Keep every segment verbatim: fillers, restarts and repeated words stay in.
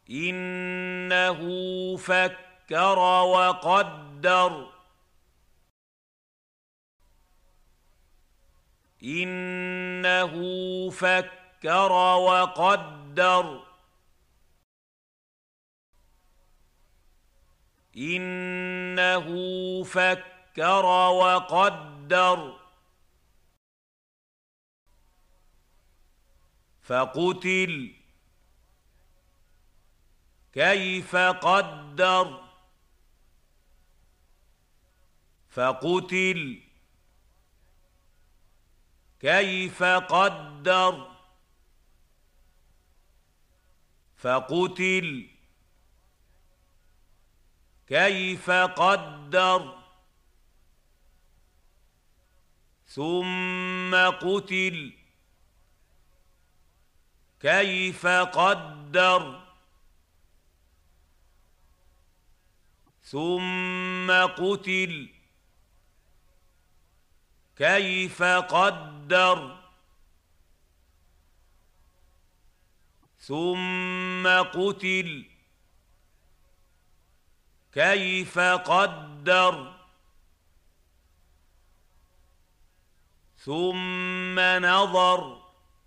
إِنَّهُ فَكَّرَ وَقَدَّرَ إِنَّهُ فَكَّرَ وَقَدَّرَ إِنَّهُ فَكَّرَ وَقَدَّرَ فَقُتِلَ كَيْفَ قَدَّرَ فَقُتِلَ كَيْفَ قَدَّرَ فَقُتِلَ كَيْفَ قَدَّرَ ثُمَّ قُتِلَ كَيْفَ قَدَّرَ ثُمَّ قُتِلَ كَيْفَ قَدَّرَ ثُمَّ قُتِلَ كَيْفَ قَدَّرَ ثُمَّ نَظَرَ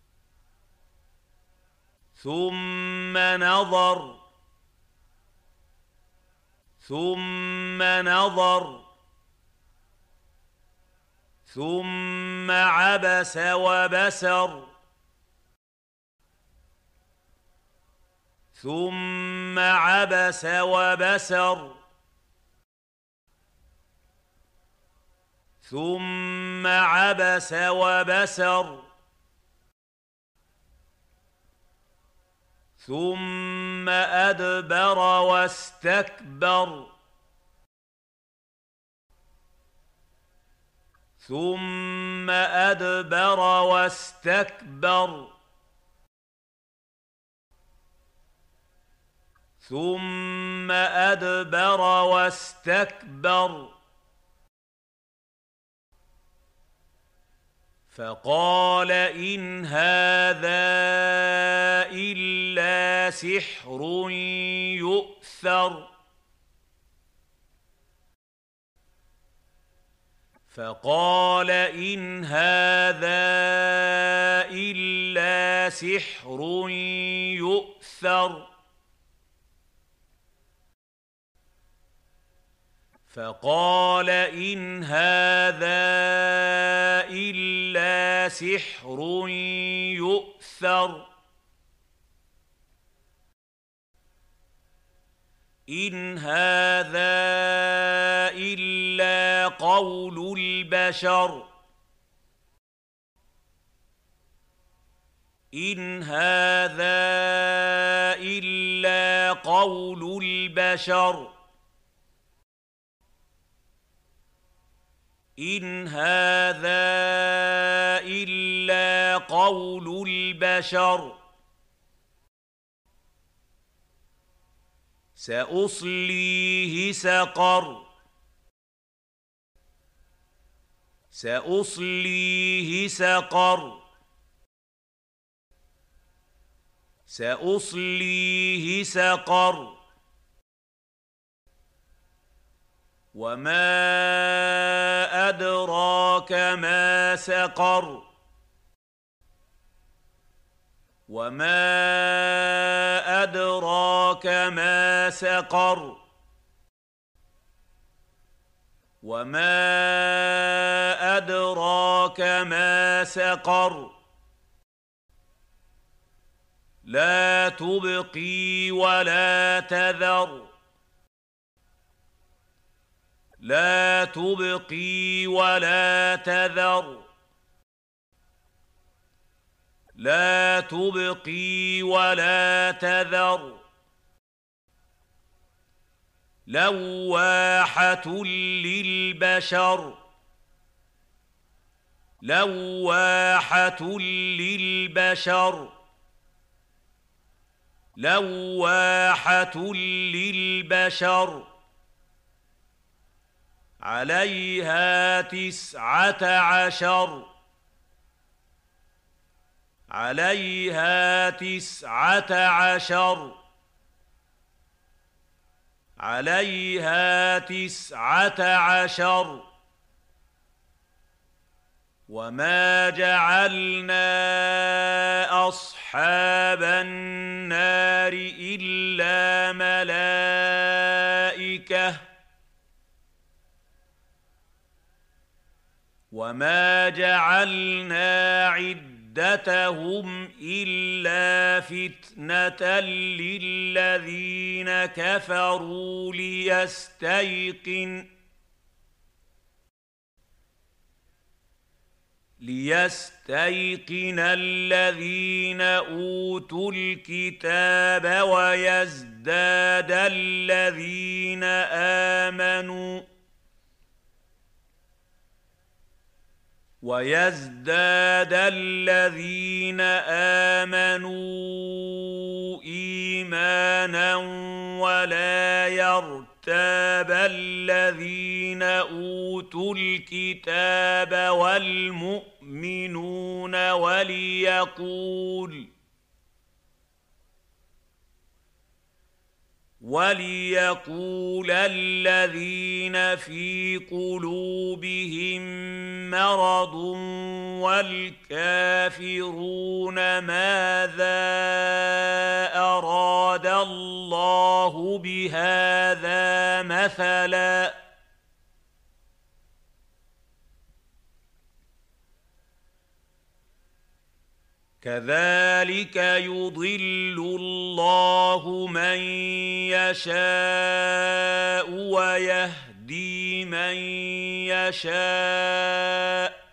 ثُمَّ نَظَرَ ثُمَّ نَظَرَ ثُمَّ عَبَسَ وَبَسَرَ ثُمَّ عَبَسَ وَبَسَرَ ثُمَّ عَبَسَ وَبَسَرَ ثُمَّ أَدْبَرَ وَاسْتَكْبَرَ ثُمَّ أَدْبَرَ وَاسْتَكْبَرَ ثُمَّ أَدْبَرَ وَاسْتَكْبَرَ فَقَالَ إِنْ هَٰذَا إِلَّا سِحْرٌ يُؤْثَرُ فَقَالَ إِنْ هَٰذَا إِلَّا سِحْرٌ يُؤْثَرُ فَقَالَ إِنْ هَٰذَا إِلَّا سِحْرٌ يُؤْثَرُ إِنْ هَٰذَا إِلَّا قَوْلُ الْبَشَرِ إِنْ هَٰذَا إِلَّا قَوْلُ الْبَشَرِ إِنْ هَٰذَا إِلَّا قَوْلُ الْبَشَرِ سَأُصْلِيهِ سَقَرَ سَأُصْلِيهِ سَقَرَ سَأُصْلِيهِ سَقَرَ وَمَا أَدْرَاكَ مَا سَقَرُ وَمَا أَدْرَاكَ مَا سَقَرُ وَمَا أَدْرَاكَ مَا سَقَرُ لَا تُبْقِي وَلَا تَذَرُ لَا تُبْقِي وَلَا تَذَرُ لَا تُبْقِي وَلَا تَذَرُ لَوَّاحَةٌ لِّلْبَشَرِ لَوَّاحَةٌ لِّلْبَشَرِ لَوَّاحَةٌ لِّلْبَشَرِ عَلَيْهَا تِسْعَةَ عَشَرَ عَلَيْهَا تِسْعَةَ عَشَرَ عليها تسعة عشر وما جعلنا أصحاب النار إلا ملائكة وما جعلنا عدتهم إلا فتنة للذين كفروا ليستيقن ليستيقن الذين أوتوا الكتاب ويزداد الذين آمنوا ويزداد الذين آمنوا إيمانا ولا يرتاب الذين أوتوا الكتاب والمؤمنون وليقول وليقول الذين في قلوبهم مرض والكافرون ماذا أراد الله بهذا مثلا كذلك يضل الله من يشاء ويهدي من يشاء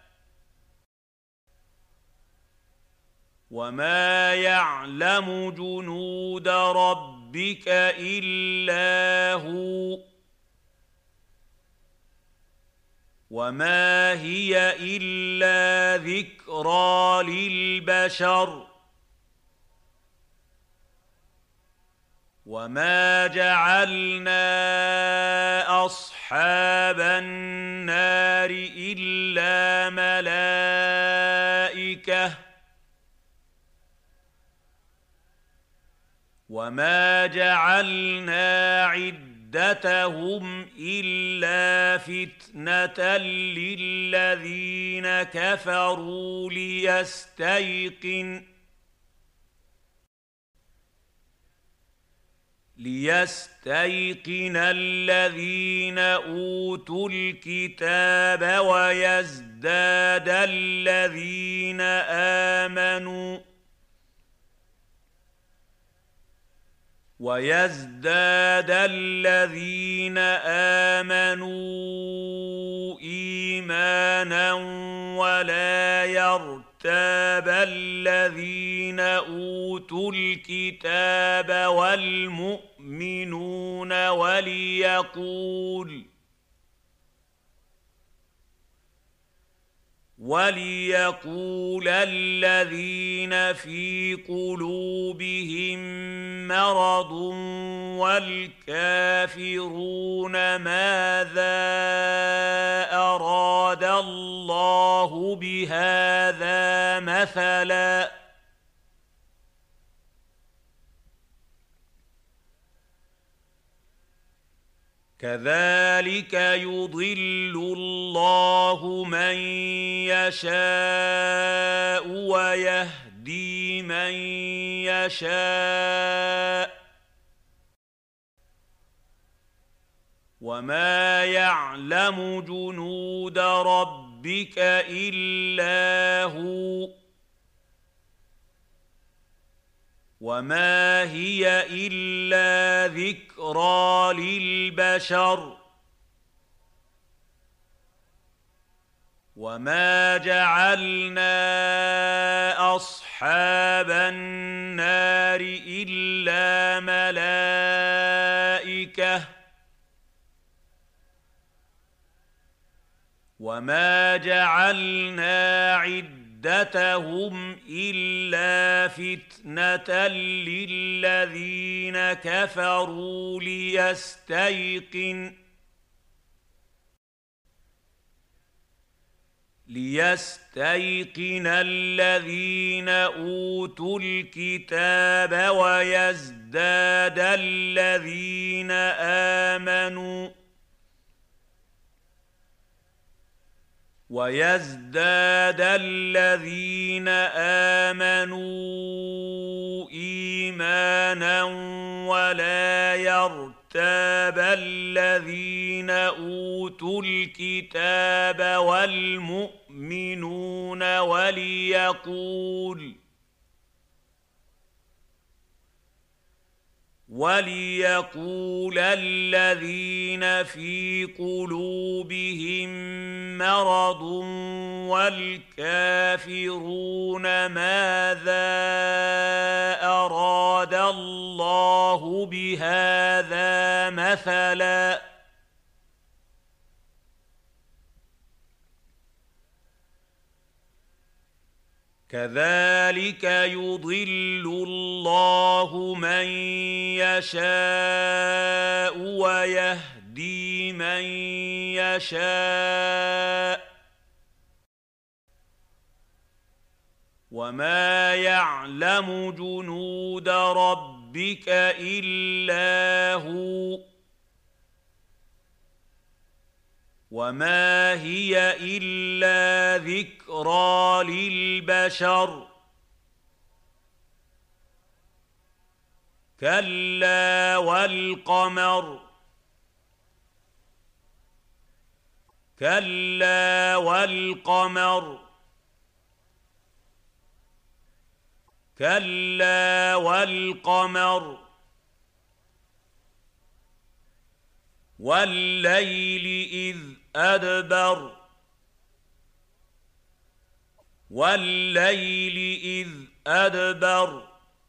وما يعلم جنود ربك إلا هو وما هي إلا ذكرى للبشر وما جعلنا أصحاب النار إلا ملائكة وما جعلنا عدتهم إلا فتنة للذين كفروا ليستيقن ليستيقن الذين أوتوا الكتاب ويزداد الذين آمنوا ويزداد الذين آمنوا إيمانا ولا يرتاب الذين أوتوا الكتاب والمؤمنون وليقول وليقول الذين في قلوبهم مرض والكافرون ماذا أراد الله بهذا مثلا كذلك يضل الله من يشاء ويهدي من يشاء وما يعلم جنود ربك إلا هو وما هي إلا ذكرى للبشر وما جعلنا أصحاب النار إلا ملائكة وما جعلنا عدتهم إلا فتنة للذين كفروا ليستيقن ليستيقن الذين أوتوا الكتاب ويزداد الذين آمنوا ويزداد الذين آمنوا إيمانا ولا يرتاب الذين أوتوا الكتاب والمؤمنون وليقول وليقول الذين في قلوبهم مرض والكافرون ماذا أراد الله بهذا مثلا كذلك يضل الله من يشاء ويهدي من يشاء وما يعلم جنود ربك إلا هو وما هي إلا ذكرى للبشر كلا والقمر كلا والقمر كلا والقمر والليل إذ أدبر والليل إذ أدبر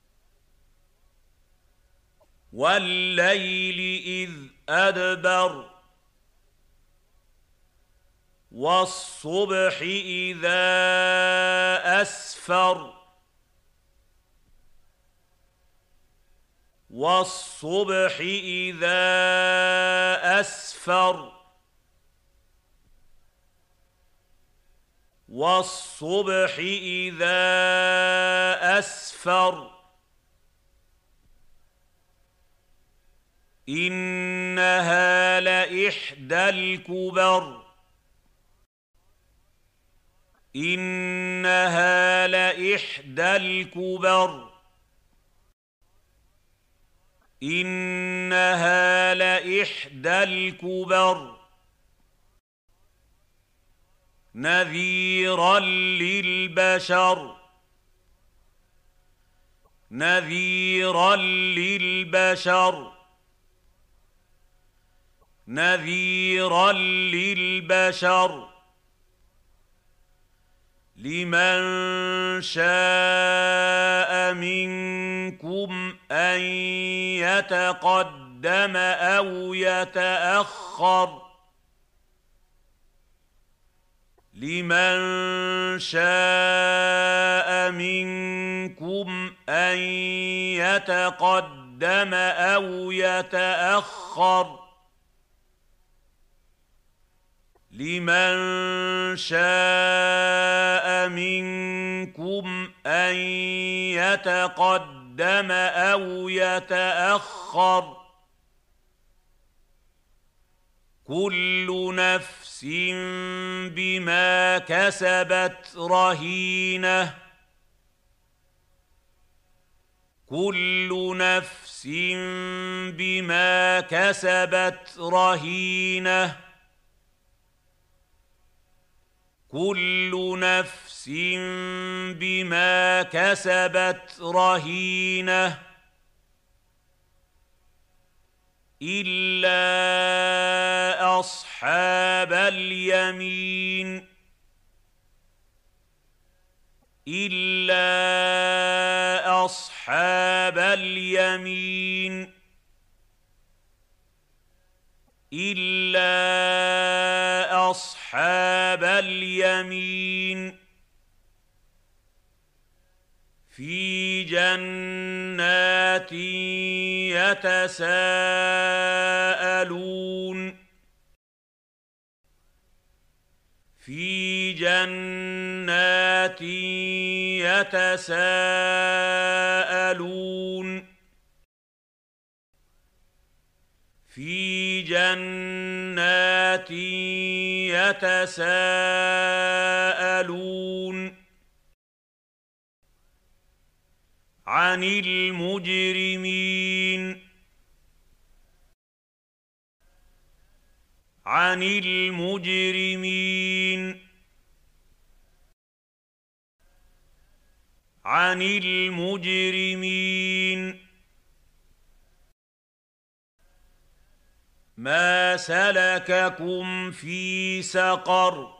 والليل إذ أدبر والصبح إذا أسفر والصبح إذا أسفر والصبح إذا أسفر إنها لإحدى الكبر إنها لإحدى الكبر إنها لإحدى الكبر نذيرا للبشر نذيرا للبشر نذيرا للبشر لمن شاء منكم أن يتقدم أو يتأخر لمن شاء منكم أن يتقدم أو يتأخر لمن شاء منكم أن يتقدم أو يتأخر كل نفس بما كسبت رهينة كل نفس بما كسبت رهينة كل نفس بما كسبت رهينة إلا أصحاب اليمين إلا أصحاب اليمين إلا أصحاب اليمين في جنات يتساءلون في جنات يتساءلون في جنات يتساءلون عن المجرمين عن المجرمين عن المجرمين ما سلككم في سقر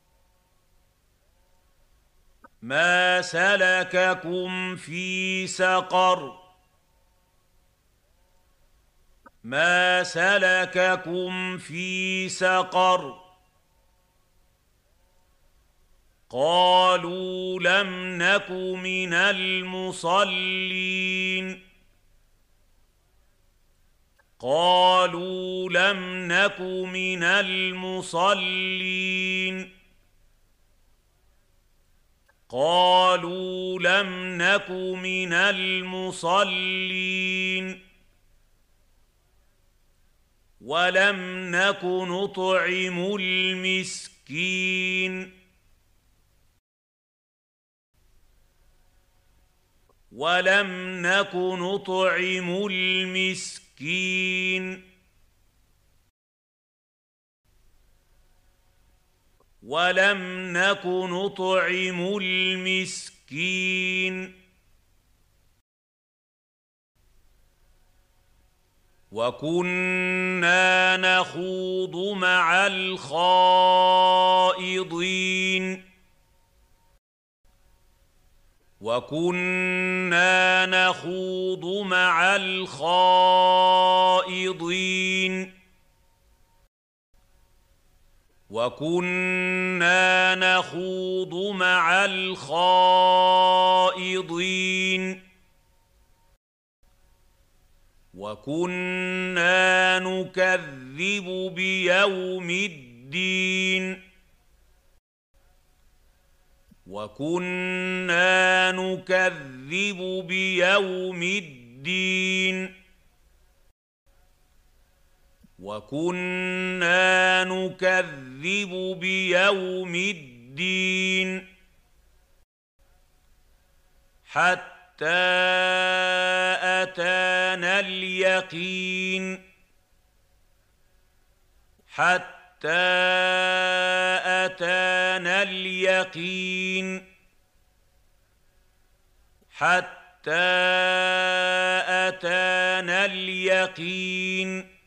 ما سلككم في سقر ما سلككم في سقر قالوا لم نك من المصلين قالوا لم نك من المصلين قالوا لم نك من المصلين ولم نك نطعم المسكين ولم نك نطعم المسكين ولم نك نطعم المسكين وكنا نخوض مع الخائضين وكنا نخوض مع الخائضين وكنا نخوض مع الخائضين وكنا نكذب بيوم الدين وكنا نكذب بيوم الدين وكنا نكذب بيوم الدين حتى أتانا اليقين حتى أتانا اليقين حتى أتانا اليقين